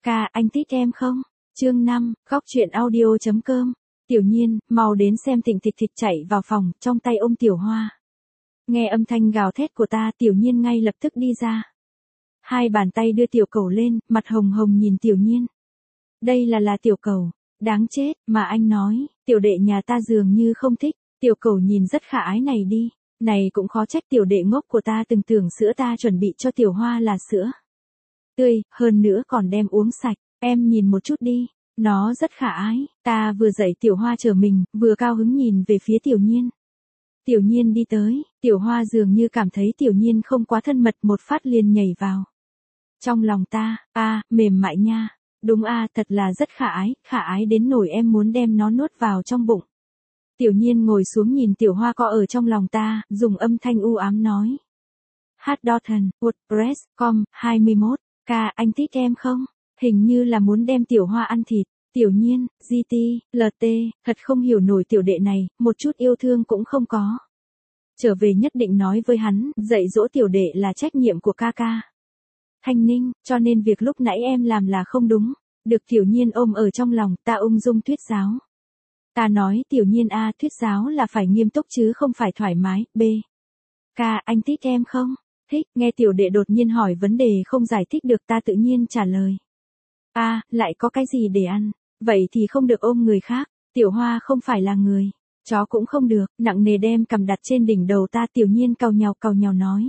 Ca, anh thích em không? Chương 5, góc truyện audio.com. Tiểu Nhiên, mau đến xem Thịnh Thịt Thịt chạy vào phòng, trong tay ôm Tiểu Hoa. Nghe âm thanh gào thét của ta, Tiểu Nhiên ngay lập tức đi ra. Hai bàn tay đưa tiểu cẩu lên, mặt hồng hồng nhìn Tiểu Nhiên. Đây là tiểu cẩu, đáng chết, mà anh nói, tiểu đệ nhà ta dường như không thích. Tiểu cẩu nhìn rất khả ái này đi, này cũng khó trách tiểu đệ ngốc của ta từng tưởng sữa ta chuẩn bị cho Tiểu Hoa là sữa tươi, hơn nữa còn đem uống sạch, em nhìn một chút đi, nó rất khả ái. Ta vừa dạy Tiểu Hoa chờ mình, vừa cao hứng nhìn về phía Tiểu Nhiên. Tiểu Nhiên đi tới, Tiểu Hoa dường như cảm thấy Tiểu Nhiên không quá thân mật, một phát liền nhảy vào trong lòng ta. Mềm mại nha, đúng thật là rất khả ái đến nỗi em muốn đem nó nuốt vào trong bụng. Tiểu Nhiên ngồi xuống nhìn Tiểu Hoa co ở trong lòng ta, dùng âm thanh u ám nói. Hotdogton, WordPress.com, 21, ca, anh thích em không? Hình như là muốn đem Tiểu Hoa ăn thịt. Tiểu Nhiên, GT, LT, thật không hiểu nổi tiểu đệ này, một chút yêu thương cũng không có. Trở về nhất định nói với hắn, dạy dỗ tiểu đệ là trách nhiệm của ca ca. Thanh Ninh, cho nên việc lúc nãy em làm là không đúng. Được Tiểu Nhiên ôm ở trong lòng, ta ung dung thuyết giáo. Ta nói Tiểu Nhiên thuyết giáo là phải nghiêm túc chứ không phải thoải mái. B. Ca, anh thích em không? Thích. Nghe tiểu đệ đột nhiên hỏi vấn đề không giải thích được, ta tự nhiên trả lời. Lại có cái gì để ăn? Vậy thì không được ôm người khác. Tiểu Hoa không phải là người. Chó cũng không được. Nặng nề đem cầm đặt trên đỉnh đầu ta. Tiểu Nhiên cau nhàu nói.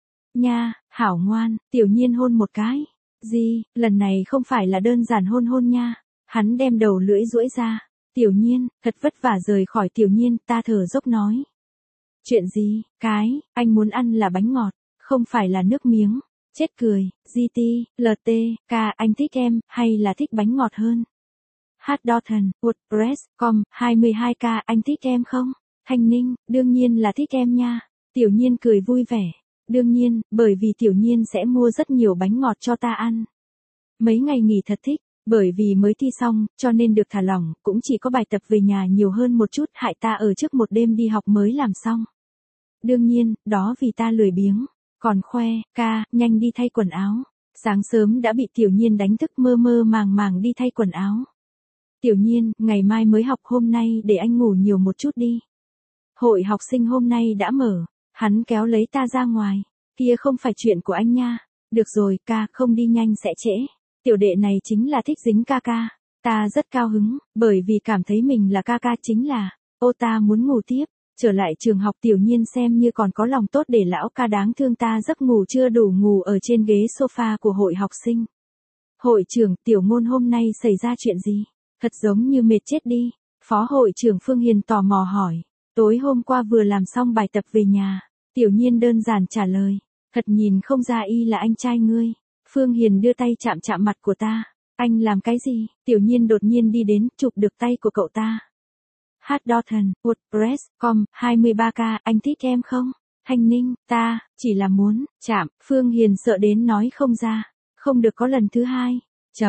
Nha, hảo ngoan. Tiểu Nhiên hôn một cái. Gì, lần này không phải là đơn giản hôn nha. Hắn đem đầu lưỡi duỗi ra. Tiểu Nhiên, thật vất vả rời khỏi Tiểu Nhiên, ta thở dốc nói. Chuyện gì, anh muốn ăn là bánh ngọt, không phải là nước miếng. Chết cười, GT, LT, ca, anh thích em, hay là thích bánh ngọt hơn? Hotdogton, WordPress.com, 22 ca, anh thích em không? Thanh Ninh, đương nhiên là thích em nha. Tiểu Nhiên cười vui vẻ. Đương nhiên, bởi vì Tiểu Nhiên sẽ mua rất nhiều bánh ngọt cho ta ăn. Mấy ngày nghỉ thật thích. Bởi vì mới thi xong, cho nên được thả lỏng, cũng chỉ có bài tập về nhà nhiều hơn một chút, hại ta ở trước một đêm đi học mới làm xong. Đương nhiên, đó vì ta lười biếng. Còn khoe, ca, nhanh đi thay quần áo. Sáng sớm đã bị Tiểu Nhiên đánh thức, mơ màng đi thay quần áo. Tiểu Nhiên, ngày mai mới học, hôm nay để anh ngủ nhiều một chút đi. Hội học sinh hôm nay đã mở. Hắn kéo lấy ta ra ngoài. Kia không phải chuyện của anh nha. Được rồi, ca, không đi nhanh sẽ trễ. Tiểu đệ này chính là thích dính ca ca. Ta rất cao hứng, bởi vì cảm thấy mình là ca ca chính là. Ta muốn ngủ tiếp. Trở lại trường học Tiểu Nhiên xem như còn có lòng tốt để lão ca đáng thương ta giấc ngủ chưa đủ ngủ ở trên ghế sofa của hội học sinh. Hội trưởng, Tiểu Ngôn hôm nay xảy ra chuyện gì? Thật giống như mệt chết đi. Phó hội trưởng Phương Hiền tò mò hỏi. Tối hôm qua vừa làm xong bài tập về nhà. Tiểu Nhiên đơn giản trả lời. Thật nhìn không ra y là anh trai ngươi. Phương Hiền đưa tay chạm mặt của ta. Anh làm cái gì? Tiểu Nhiên đột nhiên đi đến, chụp được tay của cậu ta. Hotdogton, WordPress.com, 23 ca, anh thích em không? Thanh Ninh, ta, chỉ là muốn, chạm. Phương Hiền sợ đến nói không ra. Không được có lần thứ hai.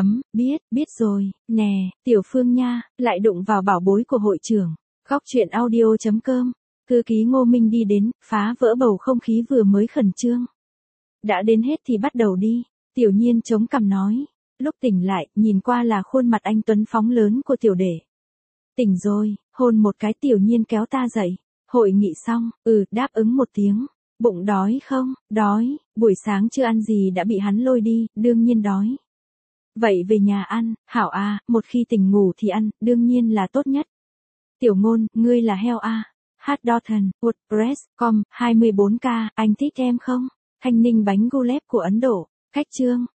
Biết rồi, nè, Tiểu Phương nha, lại đụng vào bảo bối của hội trưởng. Góc truyện audio.com. Thư ký Ngô Minh đi đến, phá vỡ bầu không khí vừa mới khẩn trương. Đã đến hết thì bắt đầu đi. Tiểu Nhiên chống cằm nói. Lúc tỉnh lại, nhìn qua là khuôn mặt anh tuấn phóng lớn của tiểu đệ. Tỉnh rồi, hôn một cái. Tiểu Nhiên kéo ta dậy. Hội nghị xong, đáp ứng một tiếng. Bụng đói không? Đói, buổi sáng chưa ăn gì đã bị hắn lôi đi, đương nhiên đói. Vậy về nhà ăn, hảo một khi tỉnh ngủ thì ăn, đương nhiên là tốt nhất. Tiểu Ngôn, ngươi là heo Hotdogton, WordPress.com, 24 ca, anh thích em không? Thanh Ninh bánh gulep của Ấn Độ, cách chương.